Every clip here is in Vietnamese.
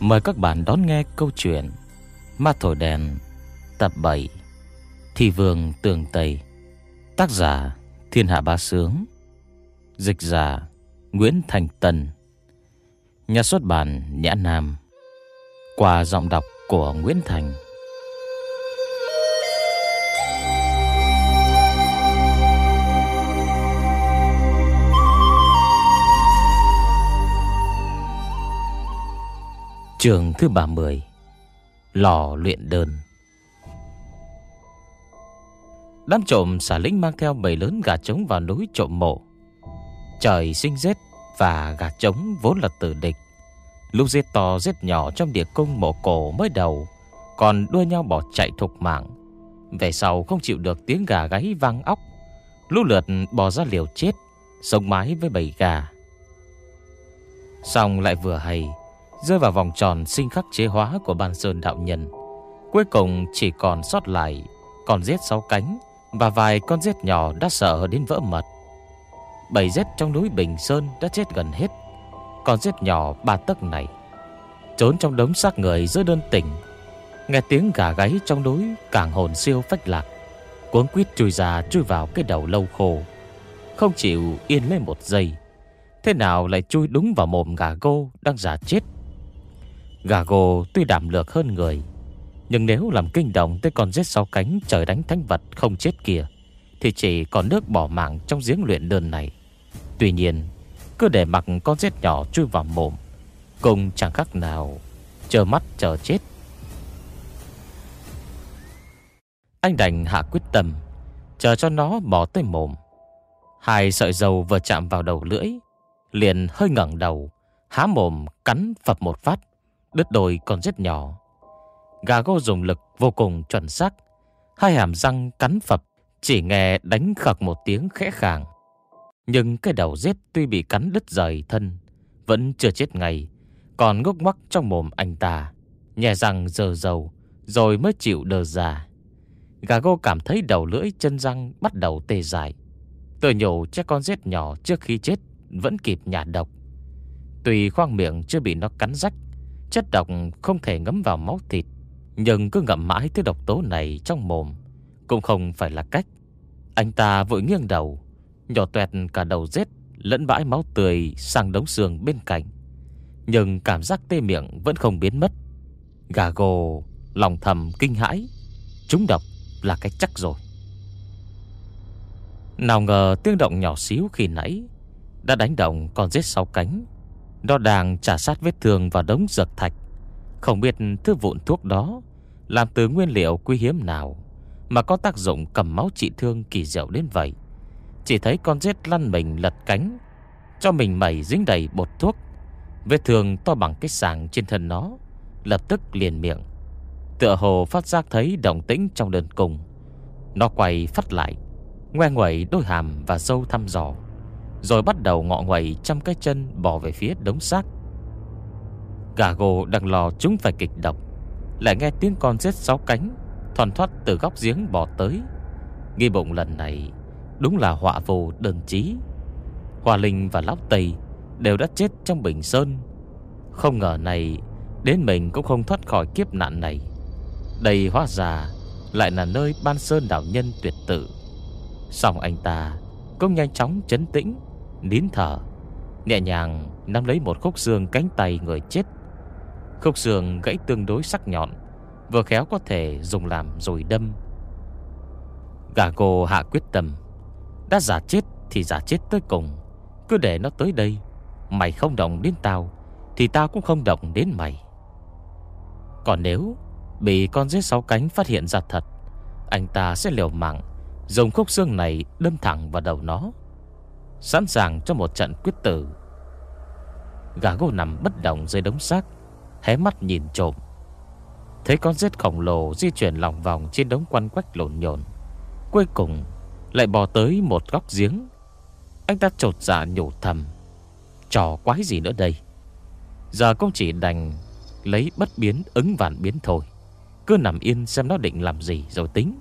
Mời các bạn đón nghe câu chuyện Ma Thổi Đèn tập 7, Thị Vương Tường Tây. Tác giả Thiên Hạ Bá Sướng. Dịch giả Nguyễn Thành Tân. Nhà xuất bản Nhã Nam. Qua giọng đọc của Nguyễn Thành. Chương thứ 30. Lò luyện đơn. Đám trộm xả lính mang theo bầy lớn gà trống vào núi trộm mộ. Trời sinh rét và gà trống vốn là tử địch. Lũ giết to giết nhỏ trong địa cung mộ cổ mới đầu còn đua nhau bỏ chạy thục mạng. Về sau không chịu được tiếng gà gáy vang óc, lũ lượt bò ra liều chết, sống mái với bầy gà. Xong lại vừa hay rơi vào vòng tròn sinh khắc chế hóa của Ban Sơn đạo nhân. Cuối cùng chỉ còn sót lại con rết 6 cánh và vài con rết nhỏ đã sợ đến vỡ mật. Bầy rết trong núi Bình Sơn đã chết gần hết. Con rết nhỏ 3 tấc này trốn trong đống xác người giữa đơn tỉnh, nghe tiếng gà gáy trong núi càng hồn siêu phách lạc, cuống quýt chui ra chui vào cái đầu lâu khô, không chịu yên lên một giây. Thế nào lại chui đúng vào mồm gà gô đang già chết. Gà gô tuy đảm lược hơn người, nhưng nếu làm kinh động tới con rết 6 cánh trời đánh thánh vật không chết kia thì chỉ còn nước bỏ mạng trong giếng luyện đơn này. Tuy nhiên cứ để mặc con rết nhỏ chui vào mồm cũng chẳng khác nào chờ mắt chờ chết. Anh đành hạ quyết tâm chờ cho nó bỏ tới mồm. Hai sợi dầu vừa chạm vào đầu lưỡi, liền hơi ngẩng đầu, há mồm cắn phập một phát, đứt đôi con rết nhỏ. Gà gô dùng lực vô cùng chuẩn xác, hai hàm răng cắn phập, chỉ nghe đánh khặc một tiếng khẽ khàng. Nhưng cái đầu rết tuy bị cắn đứt rời thân, vẫn chưa chết ngay, còn ngốc ngoắc trong mồm anh ta, nhè răng dờ dầu, rồi mới chịu đờ ra. Gà gô cảm thấy đầu lưỡi chân răng bắt đầu tê dại. Tự nhủ chắc con rết nhỏ trước khi chết vẫn kịp nhả độc. Tuy khoang miệng chưa bị nó cắn rách, chất độc không thể ngấm vào máu thịt, nhưng cứ ngậm mãi thứ độc tố này trong mồm cũng không phải là cách. Anh ta vội nghiêng đầu, nhỏ toẹt cả đầu rết lẫn bãi máu tươi sang đống xương bên cạnh. Nhưng cảm giác tê miệng vẫn không biến mất. Gà gồ lòng thầm kinh hãi, trúng độc là cái chắc rồi. Nào ngờ tiếng động nhỏ xíu khi nãy đã đánh động con rết 6 cánh. Nó đang trả sát vết thương vào đống dược thạch. Không biết thứ vụn thuốc đó làm từ nguyên liệu quý hiếm nào mà có tác dụng cầm máu trị thương kỳ diệu đến vậy. Chỉ thấy con rết lăn mình lật cánh, cho mình mẩy dính đầy bột thuốc. Vết thương to bằng cái sàng trên thân nó lập tức liền miệng, tựa hồ phát giác thấy động tĩnh trong đơn cùng. Nó quay phát lại, ngoe nguẩy đôi hàm và râu thăm dò, rồi bắt đầu ngọ nguậy trăm cái chân bò về phía đống xác. Gà gồ đang lo chúng phải kịch độc, lại nghe tiếng con rết 6 cánh thoăn thoắt từ góc giếng bò tới. Nghi bụng lần này đúng là họa vô đơn chí. Hoa Linh và Lão Tây đều đã chết trong Bình Sơn. Không ngờ này đến mình cũng không thoát khỏi kiếp nạn này. Đây hóa ra lại là nơi Ban Sơn đạo nhân tuyệt tự. Xong anh ta cũng nhanh chóng trấn tĩnh, nín thở, nhẹ nhàng nắm lấy một khúc xương cánh tay người chết. Khúc xương gãy tương đối sắc nhọn, vừa khéo có thể dùng làm dùi đâm. Gà gồ hạ quyết tâm, đã giả chết thì giả chết tới cùng. Cứ để nó tới đây, mày không động đến tao thì tao cũng không động đến mày. Còn nếu bị con rết 6 cánh phát hiện ra thật, anh ta sẽ liều mạng dùng khúc xương này đâm thẳng vào đầu nó, sẵn sàng cho một trận quyết tử. Gà gô nằm bất động dưới đống xác, hé mắt nhìn trộm. Thấy con rết khổng lồ di chuyển lòng vòng trên đống quăn quách lộn nhộn, cuối cùng lại bò tới một góc giếng. Anh ta chột dạ nhủ thầm, trò quái gì nữa đây. Giờ cũng chỉ đành lấy bất biến ứng vạn biến thôi, cứ nằm yên xem nó định làm gì rồi tính.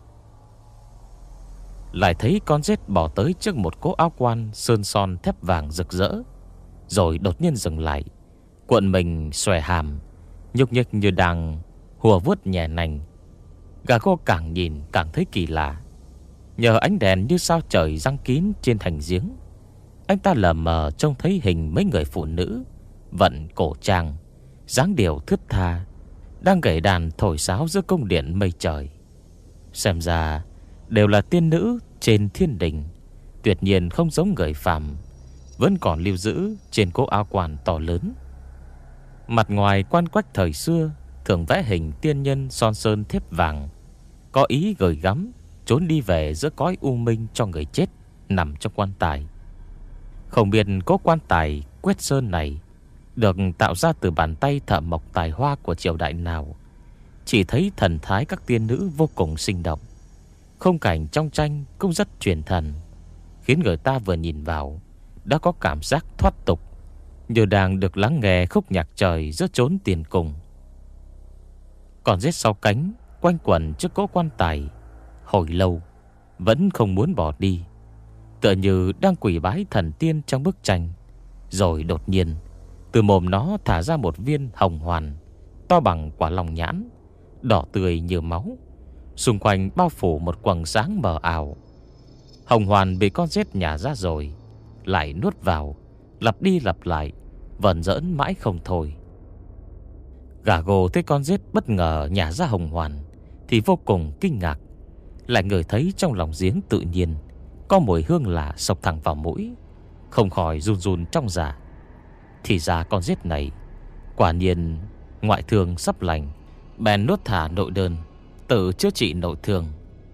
Lại thấy con rết bò tới trước một cỗ áo quan sơn son thép vàng rực rỡ, rồi đột nhiên dừng lại, cuộn mình xòe hàm, nhúc nhích như đang hùa vuốt nhẹ nành. Gà cô càng nhìn càng thấy kỳ lạ. Nhờ ánh đèn như sao trời giăng kín trên thành giếng, anh ta lờ mờ trông thấy hình mấy người phụ nữ vận cổ trang, dáng điệu thướt tha, đang gảy đàn thổi sáo giữa cung điện mây trời. Xem ra đều là tiên nữ trên thiên đình, tuyệt nhiên không giống người phàm, vẫn còn lưu giữ trên cố áo quan to lớn. Mặt ngoài quan quách thời xưa thường vẽ hình tiên nhân son sơn thép vàng, có ý gửi gắm trốn đi về giữa cõi u minh cho người chết nằm trong quan tài. Không biết cố quan tài quét sơn này được tạo ra từ bàn tay thợ mộc tài hoa của triều đại nào. Chỉ thấy thần thái các tiên nữ vô cùng sinh động, khung cảnh trong tranh cũng rất truyền thần, khiến người ta vừa nhìn vào đã có cảm giác thoát tục, như đang được lắng nghe khúc nhạc trời giữa chốn tiền cung. Còn rết sau cánh quanh quẩn trước cỗ quan tài hồi lâu vẫn không muốn bỏ đi, tựa như đang quỳ bái thần tiên trong bức tranh. Rồi đột nhiên từ mồm nó thả ra một viên hồng hoàn to bằng quả lòng nhãn, đỏ tươi như máu, xung quanh bao phủ một quầng sáng mờ ảo. Hồng hoàn bị con rết nhả ra rồi lại nuốt vào, lặp đi lặp lại, vẩn vỡn mãi không thôi. Gà gồ thấy con rết bất ngờ nhả ra hồng hoàn thì vô cùng kinh ngạc, lại ngửi thấy trong lòng giếng tự nhiên có mùi hương lạ xộc thẳng vào mũi, không khỏi run run trong dạ. Thì ra con rết này quả nhiên ngoại thương sắp lành, bèn nuốt thả nội đơn, tự chữa trị nội thương.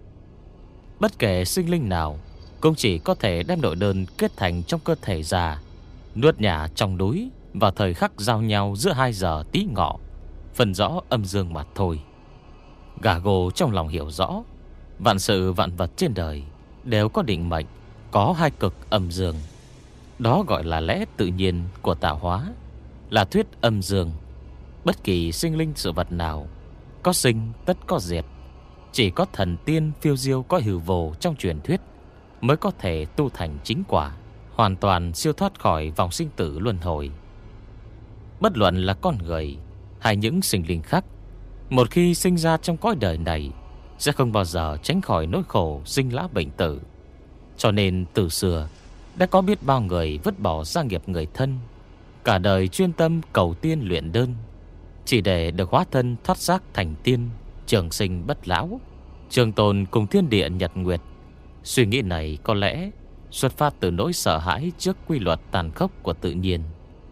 Bất kể sinh linh nào cũng chỉ có thể đem nội đơn kết thành trong cơ thể già, nuốt nhả trong núi vào thời khắc giao nhau giữa 2 giờ tí ngọ, phân rõ âm dương mà thôi. Gà gồ trong lòng hiểu rõ, vạn sự vạn vật trên đời đều có định mệnh, có 2 cực âm dương. Đó gọi là lẽ tự nhiên của tạo hóa, là thuyết âm dương. Bất kỳ sinh linh sự vật nào có sinh tất có diệt. Chỉ có thần tiên phiêu diêu có hư vô trong truyền thuyết mới có thể tu thành chính quả, hoàn toàn siêu thoát khỏi vòng sinh tử luân hồi. Bất luận là con người hay những sinh linh khác, một khi sinh ra trong cõi đời này sẽ không bao giờ tránh khỏi nỗi khổ sinh lão bệnh tử. Cho nên từ xưa đã có biết bao người vứt bỏ gia nghiệp người thân, cả đời chuyên tâm cầu tiên luyện đơn, chỉ để được hóa thân thoát xác thành tiên, trường sinh bất lão, trường tồn cùng thiên địa nhật nguyệt. Suy nghĩ này có lẽ xuất phát từ nỗi sợ hãi trước quy luật tàn khốc của tự nhiên.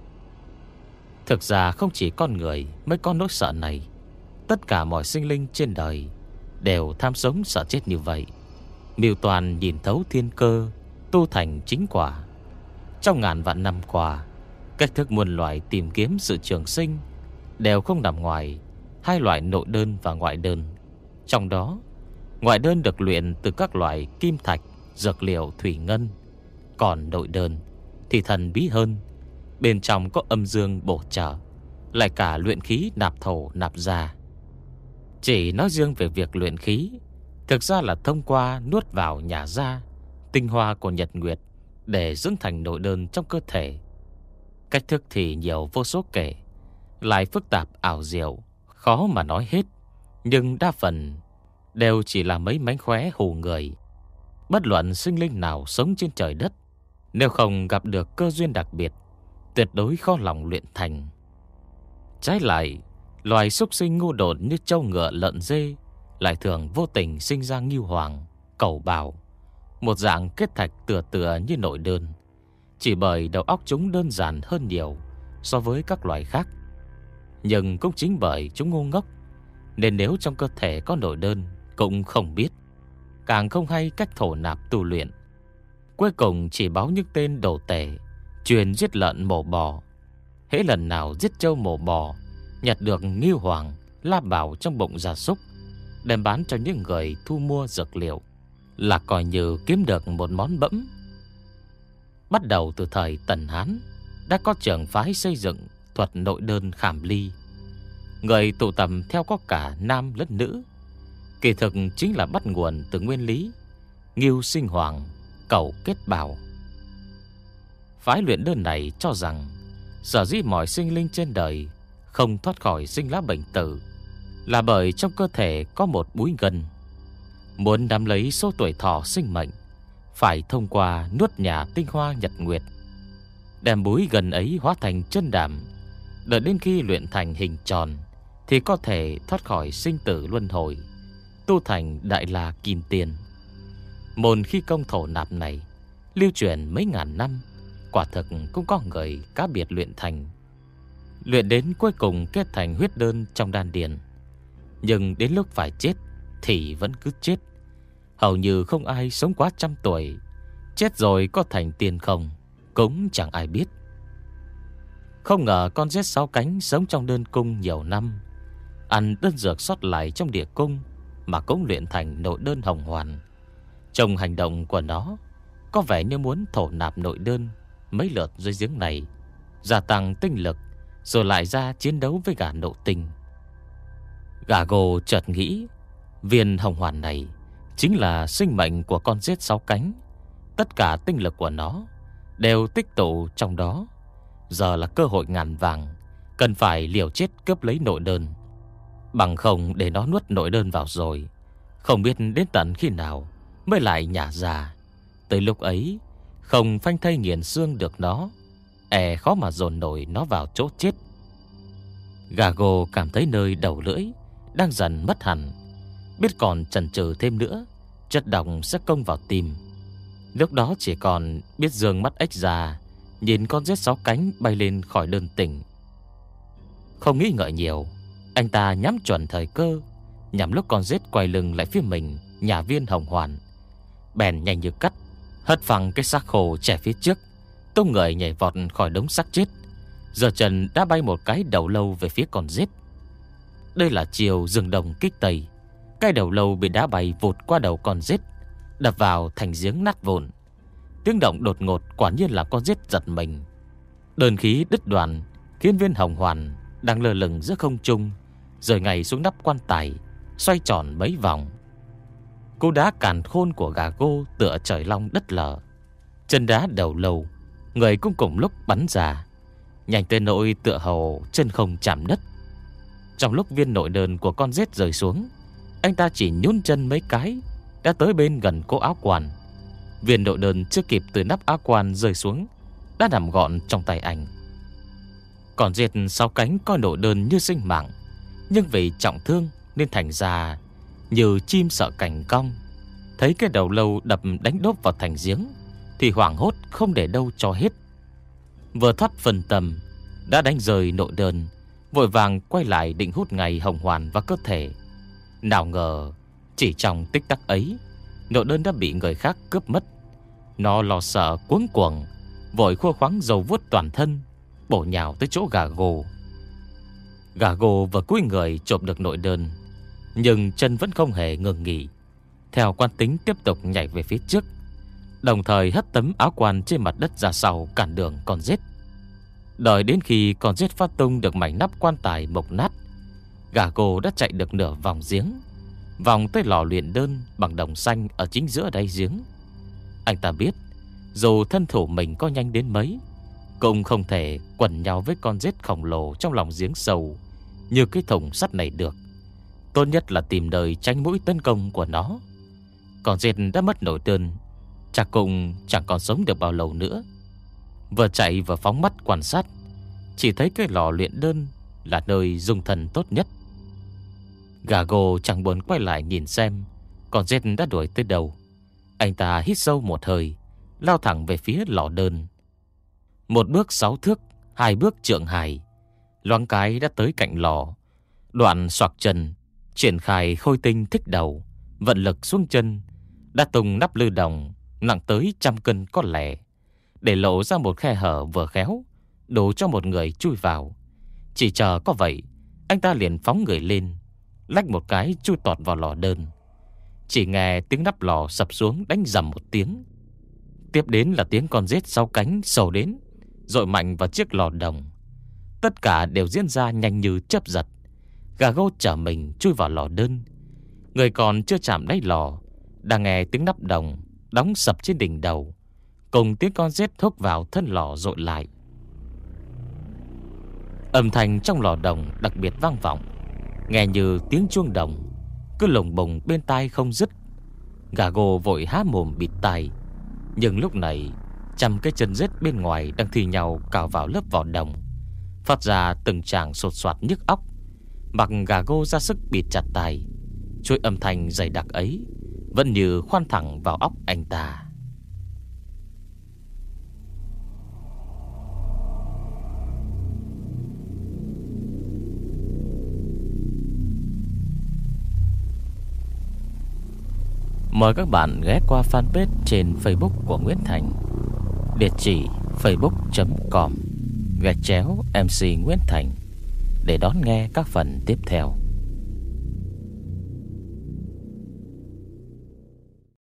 Thực ra không chỉ con người mới có nỗi sợ này, tất cả mọi sinh linh trên đời đều tham sống sợ chết như vậy, mưu toàn nhìn thấu thiên cơ, tu thành chính quả. Trong ngàn vạn năm qua, cách thức muôn loài tìm kiếm sự trường sinh đều không nằm ngoài 2 loại nội đơn và ngoại đơn. Trong đó, ngoại đơn được luyện từ các loại kim thạch, dược liệu, thủy ngân. Còn nội đơn thì thần bí hơn, bên trong có âm dương bổ trợ, lại cả luyện khí nạp thổ nạp ra. Chỉ nói riêng về việc luyện khí, thực ra là thông qua nuốt vào nhả ra tinh hoa của nhật nguyệt để dưỡng thành nội đơn trong cơ thể. Cách thức thì nhiều vô số kể, lại phức tạp ảo diệu, khó mà nói hết, nhưng đa phần đều chỉ là mấy mánh khóe hù người. Bất luận sinh linh nào sống trên trời đất, nếu không gặp được cơ duyên đặc biệt, tuyệt đối khó lòng luyện thành. Trái lại, loài súc sinh ngu đột như trâu ngựa lợn dê lại thường vô tình sinh ra ngưu hoàng, cẩu bào, một dạng kết thạch tựa tựa như nội đơn, chỉ bởi đầu óc chúng đơn giản hơn nhiều so với các loài khác. Nhưng cũng chính bởi chúng ngu ngốc, nên nếu trong cơ thể có nội đơn cũng không biết, càng không hay cách thổ nạp tu luyện. Cuối cùng chỉ báo những tên đồ tể truyền giết lợn mổ bò. Hễ lần nào giết trâu mổ bò, nhặt được ngưu hoàng, la bảo trong bụng gia súc, đem bán cho những người thu mua dược liệu, là coi như kiếm được một món bẫm. Bắt đầu từ thời Tần Hán, đã có trường phái xây dựng thuật nội đơn khảm ly. Người tụ tập theo có cả nam lẫn nữ, kỳ thực chính là bắt nguồn từ nguyên lý ngưu sinh hoàng, cẩu kết bào. Phái luyện đơn này cho rằng sở dĩ mọi sinh linh trên đời không thoát khỏi sinh lá bệnh tử là bởi trong cơ thể có một búi gân. Muốn nắm lấy số tuổi thọ sinh mệnh, phải thông qua nuốt nhà tinh hoa nhật nguyệt, đem búi gân ấy hóa thành chân đảm. Đợi đến khi luyện thành hình tròn thì có thể thoát khỏi sinh tử luân hồi, tu thành đại la kim tiên. Môn khí công thổ nạp này lưu truyền mấy ngàn năm, quả thực cũng có người cá biệt luyện thành. Luyện đến cuối cùng kết thành huyết đơn trong đan điền, nhưng đến lúc phải chết thì vẫn cứ chết. Hầu như không ai sống quá 100 tuổi. Chết rồi có thành tiên không cũng chẳng ai biết. Không ngờ con rết 6 cánh sống trong đơn cung nhiều năm, ăn đơn dược sót lại trong địa cung mà cũng luyện thành nội đơn hồng hoàn. Trong hành động của nó có vẻ như muốn thổ nạp nội đơn mấy lượt dưới giếng này, gia tăng tinh lực, rồi lại ra chiến đấu với gà nộ tinh. Gà gồ chợt nghĩ, viên hồng hoàn này chính là sinh mệnh của con rết 6 cánh. Tất cả tinh lực của nó đều tích tụ trong đó. Giờ là cơ hội ngàn vàng, cần phải liều chết cướp lấy nội đơn. Bằng không để nó nuốt nội đơn vào rồi, không biết đến tận khi nào mới lại nhả ra. Tới lúc ấy không phanh thây nghiền xương được nó, khó mà dồn nổi nó vào chỗ chết. Gà gồ cảm thấy nơi đầu lưỡi đang dần mất hẳn, biết còn chần chừ thêm nữa, chất độc sẽ công vào tim. Lúc đó chỉ còn biết dương mắt ếch ra, nhìn con rết 6 cánh bay lên khỏi đơn tỉnh. Không nghĩ ngợi nhiều, anh ta nhắm chuẩn thời cơ, nhằm lúc con rết quay lưng lại phía mình nhả viên hồng hoàn. Bèn nhanh như cắt hất phăng cái xác khô trẻ phía trước, tung người nhảy vọt khỏi đống xác chết, giơ chân đã bay một cái đầu lâu về phía con rết. Đây là chiều rừng đồng kích tây. Cái đầu lâu bị đá bay vụt qua đầu con rết, đập vào thành giếng nát vụn. Tiếng động đột ngột quả nhiên là con rết giật mình. Đơn khí đứt đoạn khiến viên hồng hoàn đang lơ lửng giữa không trung rơi ngay xuống nắp quan tài, xoay tròn mấy vòng. Cú đá càn khôn của gà gô tựa trời long đất lở. Chân đá đầu lâu, người cũng cùng lúc bắn ra, nhanh tới nỗi tựa hồ chân không chạm đất. Trong lúc viên nội đơn của con rết rơi xuống, anh ta chỉ nhún chân mấy cái đã tới bên gần cô áo quan. Viên nội đơn chưa kịp từ nắp áo quan rơi xuống đã nằm gọn trong tay anh. Còn rết 6 cánh coi nội đơn như sinh mạng, nhưng vì trọng thương nên thành ra như chim sợ cảnh cong. Thấy cái đầu lâu đập đánh đốp vào thành giếng thì hoảng hốt không để đâu cho hết. Vừa thoát phân tâm đã đánh rơi nội đơn, vội vàng quay lại định hút ngày hồng hoàn vào cơ thể. Nào ngờ chỉ trong tích tắc ấy, nội đơn đã bị người khác cướp mất. Nó lo sợ cuống cuồng, vội khua khoáng dầu vuốt toàn thân, bổ nhào tới chỗ gà gồ. Gà gồ vừa cúi người chộp được nội đơn, nhưng chân vẫn không hề ngừng nghỉ. Theo quan tính tiếp tục nhảy về phía trước, đồng thời hất tấm áo quan trên mặt đất ra sau cản đường con rết. Đợi đến khi con rết phát tung được mảnh nắp quan tài mộc nát, gà gồ đã chạy được nửa vòng giếng, vòng tới lò luyện đơn bằng đồng xanh ở chính giữa đáy giếng. Anh ta biết dù thân thủ mình có nhanh đến mấy, cũng không thể quần nhau với con rết khổng lồ trong lòng giếng sâu như cái thùng sắt này được. Tốt nhất là tìm đời tránh mũi tấn công của nó. Con rết đã mất nội đơn, chắc cũng chẳng còn sống được bao lâu nữa. Vừa chạy vừa phóng mắt quan sát, chỉ thấy cái lò luyện đơn là nơi dung thần tốt nhất. Gà gồ chẳng buồn quay lại nhìn xem con rết đã đuổi tới đâu. Anh ta hít sâu một hơi, lao thẳng về phía lò đơn. 1 bước 6 thước, 2 bước trượng hài, loáng cái đã tới cạnh lò. Đoạn xoạc chân, triển khai khôi tinh thích đầu, vận lực xuống chân, đã tung nắp lư đồng nặng tới 100 cân có lẻ, để lộ ra một khe hở vừa khéo, đủ cho một người chui vào. Chỉ chờ có vậy, anh ta liền phóng người lên, lách một cái chui tọt vào lò đơn. Chỉ nghe tiếng nắp lò sập xuống đánh rầm một tiếng. Tiếp đến là tiếng con rết 6 cánh sầu đến, dội mạnh vào chiếc lò đồng. Tất cả đều diễn ra nhanh như chớp giật. Gà gô trở mình chui vào lò đơn. Người còn chưa chạm đáy lò đang nghe tiếng nắp đồng đóng sập trên đỉnh đầu, cùng tiếng con rết thốc vào thân lò dội lại. Âm thanh trong lò đồng đặc biệt vang vọng, nghe như tiếng chuông đồng, cứ lồng bồng bên tai không dứt. Gà Gô vội há mồm bịt tai. Nhưng lúc này trăm cái chân rết bên ngoài đang thi nhau cào vào lớp vỏ đồng, phát ra từng tràng sột soạt nhức óc. Mặc Gà Gô ra sức bịt chặt tai, chuỗi âm thanh dày đặc ấy vẫn như khoan thẳng vào óc anh ta. Mời các bạn ghé qua fanpage trên Facebook của Nguyễn Thành, địa chỉ facebook.com/MC Nguyễn Thành để đón nghe các phần tiếp theo.